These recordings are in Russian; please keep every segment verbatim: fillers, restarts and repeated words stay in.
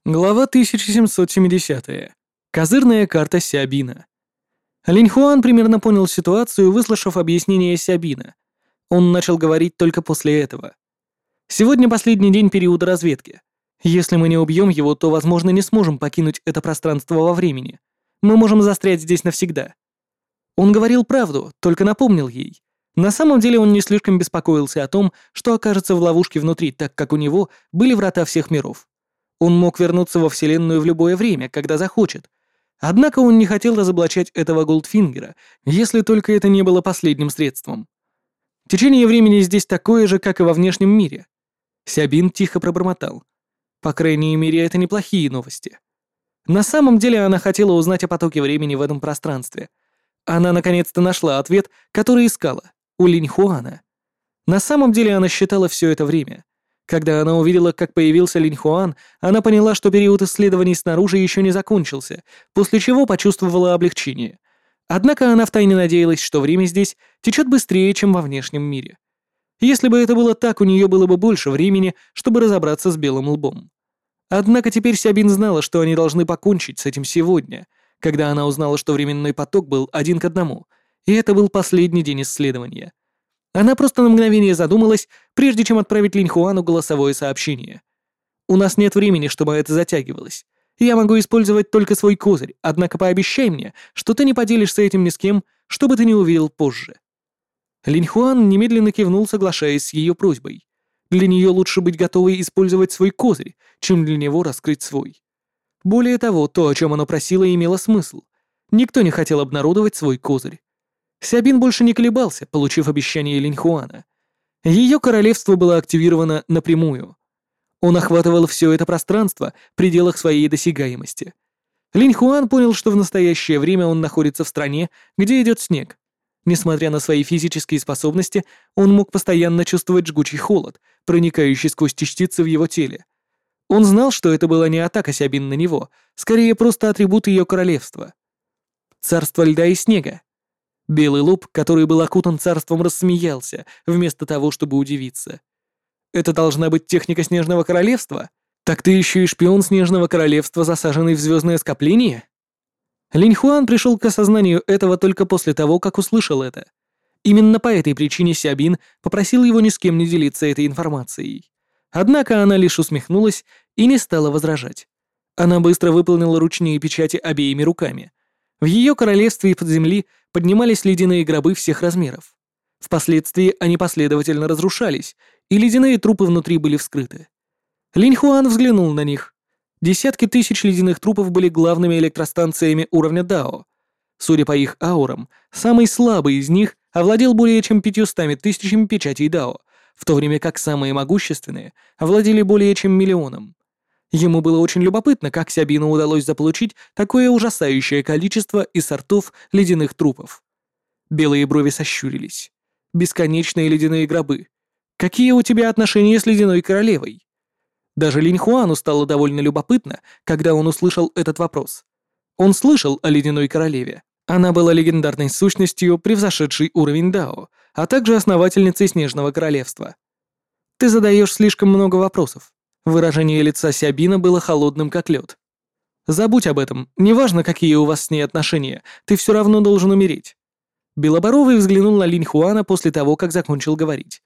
Глава тысяча семьсот семидесятая. Козырная карта Сябина. Линь Хуан примерно понял ситуацию, выслушав объяснение Сябина. Он начал говорить только после этого. «Сегодня последний день периода разведки. Если мы не убьем его, то, возможно, не сможем покинуть это пространство во времени. Мы можем застрять здесь навсегда». Он говорил правду, только напомнил ей. На самом деле он не слишком беспокоился о том, что окажется в ловушке внутри, так как у него были врата всех миров. Он мог вернуться во Вселенную в любое время, когда захочет. Однако он не хотел разоблачать этого Голдфингера, если только это не было последним средством. Течение времени здесь такое же, как и во внешнем мире. Сябин тихо пробормотал. По крайней мере, это неплохие новости. На самом деле она хотела узнать о потоке времени в этом пространстве. Она наконец-то нашла ответ, который искала, у Линь Хуана. На самом деле она считала все это время. Когда она увидела, как появился Линь Хуан, она поняла, что период исследований снаружи еще не закончился, после чего почувствовала облегчение. Однако она втайне надеялась, что время здесь течет быстрее, чем во внешнем мире. Если бы это было так, у нее было бы больше времени, чтобы разобраться с Белым Лбом. Однако теперь Сябин знала, что они должны покончить с этим сегодня, когда она узнала, что временной поток был один к одному, и это был последний день исследования. Она просто на мгновение задумалась, прежде чем отправить Линь Хуану голосовое сообщение. «У нас нет времени, чтобы это затягивалось. Я могу использовать только свой козырь, однако пообещай мне, что ты не поделишься этим ни с кем, чтобы ты не увидел позже». Линь Хуан немедленно кивнул, соглашаясь с ее просьбой. Для нее лучше быть готовой использовать свой козырь, чем для него раскрыть свой. Более того, то, о чем она просила, имело смысл. Никто не хотел обнародовать свой козырь. Сябин больше не колебался, получив обещание Линь Хуана. Ее королевство было активировано напрямую. Он охватывал все это пространство в пределах своей досягаемости. Линь Хуан понял, что в настоящее время он находится в стране, где идет снег. Несмотря на свои физические способности, он мог постоянно чувствовать жгучий холод, проникающий сквозь частицы в его теле. Он знал, что это была не атака Сябин на него, скорее просто атрибут ее королевства. Царство льда и снега. Белый Лоб, который был окутан царством, рассмеялся, вместо того, чтобы удивиться. «Это должна быть техника Снежного Королевства? Так ты еще и шпион Снежного Королевства, засаженный в звездное скопление?» Линь Хуан пришел к осознанию этого только после того, как услышал это. Именно по этой причине Сябин попросил его ни с кем не делиться этой информацией. Однако она лишь усмехнулась и не стала возражать. Она быстро выполнила ручные печати обеими руками. В ее королевстве из-под земли поднимались ледяные гробы всех размеров. Впоследствии они последовательно разрушались, и ледяные трупы внутри были вскрыты. Линь Хуан взглянул на них. Десятки тысяч ледяных трупов были главными электростанциями уровня Дао. Судя по их аурам, самый слабый из них овладел более чем пятьюстами тысячами печатей Дао, в то время как самые могущественные овладели более чем миллионом. Ему было очень любопытно, как Сябину удалось заполучить такое ужасающее количество и сортов ледяных трупов. Белые брови сощурились. Бесконечные ледяные гробы. Какие у тебя отношения с ледяной королевой? Даже Линь Хуану стало довольно любопытно, когда он услышал этот вопрос. Он слышал о ледяной королеве. Она была легендарной сущностью, превзошедшей уровень Дао, а также основательницей Снежного Королевства. Ты задаешь слишком много вопросов. Выражение лица Сябина было холодным, как лед. «Забудь об этом, неважно, какие у вас с ней отношения, ты все равно должен умереть». Белоборовый взглянул на Линь Хуана после того, как закончил говорить.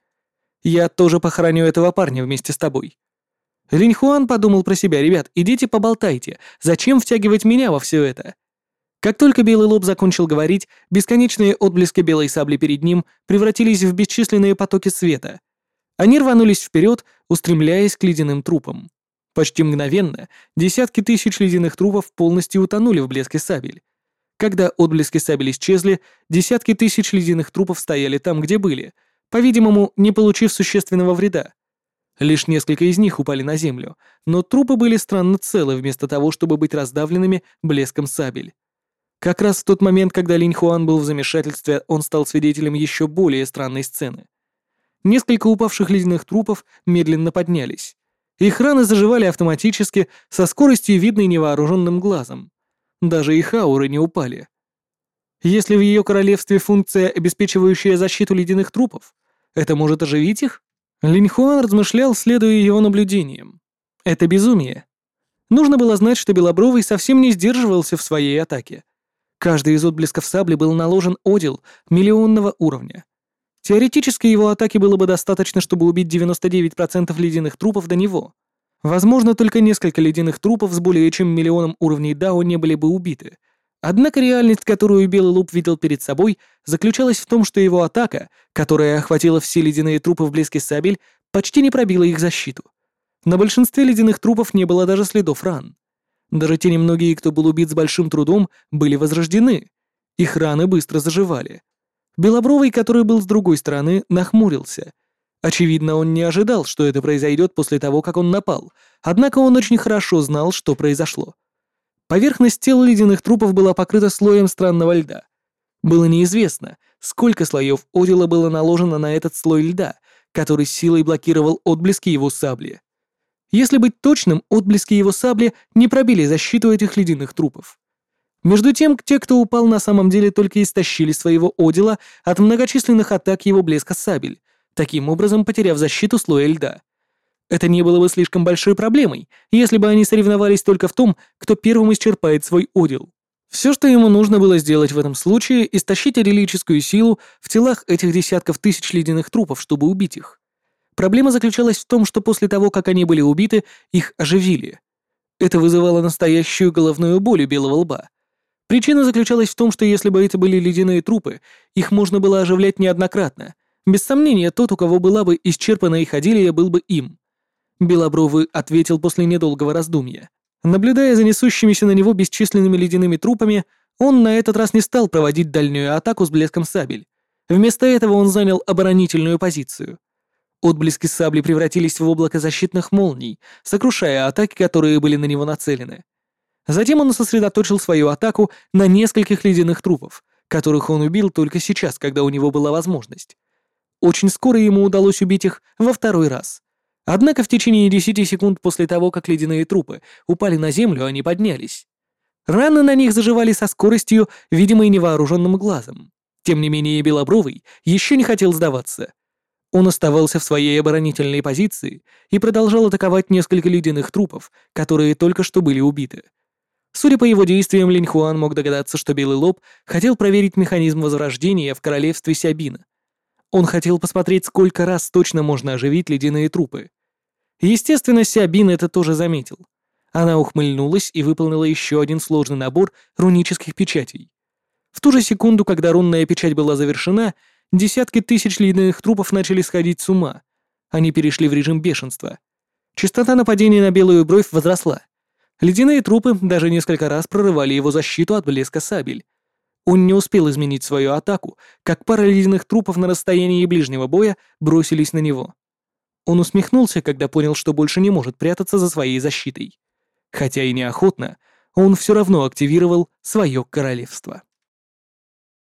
«Я тоже похороню этого парня вместе с тобой». Линь Хуан подумал про себя: «Ребят, идите поболтайте, зачем втягивать меня во все это?» Как только Белый Лоб закончил говорить, бесконечные отблески белой сабли перед ним превратились в бесчисленные потоки света. Они рванулись вперед, устремляясь к ледяным трупам. Почти мгновенно десятки тысяч ледяных трупов полностью утонули в блеске сабель. Когда отблески сабель исчезли, десятки тысяч ледяных трупов стояли там, где были, по-видимому, не получив существенного вреда. Лишь несколько из них упали на землю, но трупы были странно целы вместо того, чтобы быть раздавленными блеском сабель. Как раз в тот момент, когда Линь Хуан был в замешательстве, он стал свидетелем еще более странной сцены. Несколько упавших ледяных трупов медленно поднялись. Их раны заживали автоматически, со скоростью, видной невооруженным глазом. Даже их ауры не упали. Если в ее королевстве функция, обеспечивающая защиту ледяных трупов, это может оживить их? Линь Хуан размышлял, следуя его наблюдениям. Это безумие. Нужно было знать, что Белобровый совсем не сдерживался в своей атаке. Каждый из отблесков сабли был наложен одел миллионного уровня. Теоретически его атаки было бы достаточно, чтобы убить девяносто девять процентов ледяных трупов до него. Возможно, только несколько ледяных трупов с более чем миллионом уровней Дао не были бы убиты. Однако реальность, которую Белый Лоб видел перед собой, заключалась в том, что его атака, которая охватила все ледяные трупы в блеске сабель, почти не пробила их защиту. На большинстве ледяных трупов не было даже следов ран. Даже те немногие, кто был убит с большим трудом, были возрождены. Их раны быстро заживали. Белобровый, который был с другой стороны, нахмурился. Очевидно, он не ожидал, что это произойдет после того, как он напал, однако он очень хорошо знал, что произошло. Поверхность тел ледяных трупов была покрыта слоем странного льда. Было неизвестно, сколько слоев одела было наложено на этот слой льда, который силой блокировал отблески его сабли. Если быть точным, отблески его сабли не пробили защиту этих ледяных трупов. Между тем, те, кто упал, на самом деле только истощили своего одела от многочисленных атак его блеска сабель, таким образом потеряв защиту слоя льда. Это не было бы слишком большой проблемой, если бы они соревновались только в том, кто первым исчерпает свой одел. Все, что ему нужно было сделать в этом случае, истощить релическую силу в телах этих десятков тысяч ледяных трупов, чтобы убить их. Проблема заключалась в том, что после того, как они были убиты, их оживили. Это вызывало настоящую головную боль у Белого Лба. Причина заключалась в том, что если бы это были ледяные трупы, их можно было оживлять неоднократно. Без сомнения, тот, у кого была бы исчерпана их одилия, был бы им. Белобровый ответил после недолгого раздумья. Наблюдая за несущимися на него бесчисленными ледяными трупами, он на этот раз не стал проводить дальнюю атаку с блеском сабель. Вместо этого он занял оборонительную позицию. Отблески сабли превратились в облако защитных молний, сокрушая атаки, которые были на него нацелены. Затем он сосредоточил свою атаку на нескольких ледяных трупов, которых он убил только сейчас, когда у него была возможность. Очень скоро ему удалось убить их во второй раз. Однако в течение десяти секунд после того, как ледяные трупы упали на землю, они поднялись. Раны на них заживали со скоростью, видимой невооруженным глазом. Тем не менее, Белобровый еще не хотел сдаваться. Он оставался в своей оборонительной позиции и продолжал атаковать несколько ледяных трупов, которые только что были убиты. Судя по его действиям, Линь Хуан мог догадаться, что Белый Лоб хотел проверить механизм возрождения в королевстве Сябина. Он хотел посмотреть, сколько раз точно можно оживить ледяные трупы. Естественно, Сябин это тоже заметил. Она ухмыльнулась и выполнила еще один сложный набор рунических печатей. В ту же секунду, когда рунная печать была завершена, десятки тысяч ледяных трупов начали сходить с ума. Они перешли в режим бешенства. Частота нападений на белую бровь возросла. Ледяные трупы даже несколько раз прорывали его защиту от блеска сабель. Он не успел изменить свою атаку, как пара ледяных трупов на расстоянии ближнего боя бросились на него. Он усмехнулся, когда понял, что больше не может прятаться за своей защитой. Хотя и неохотно, он все равно активировал свое королевство.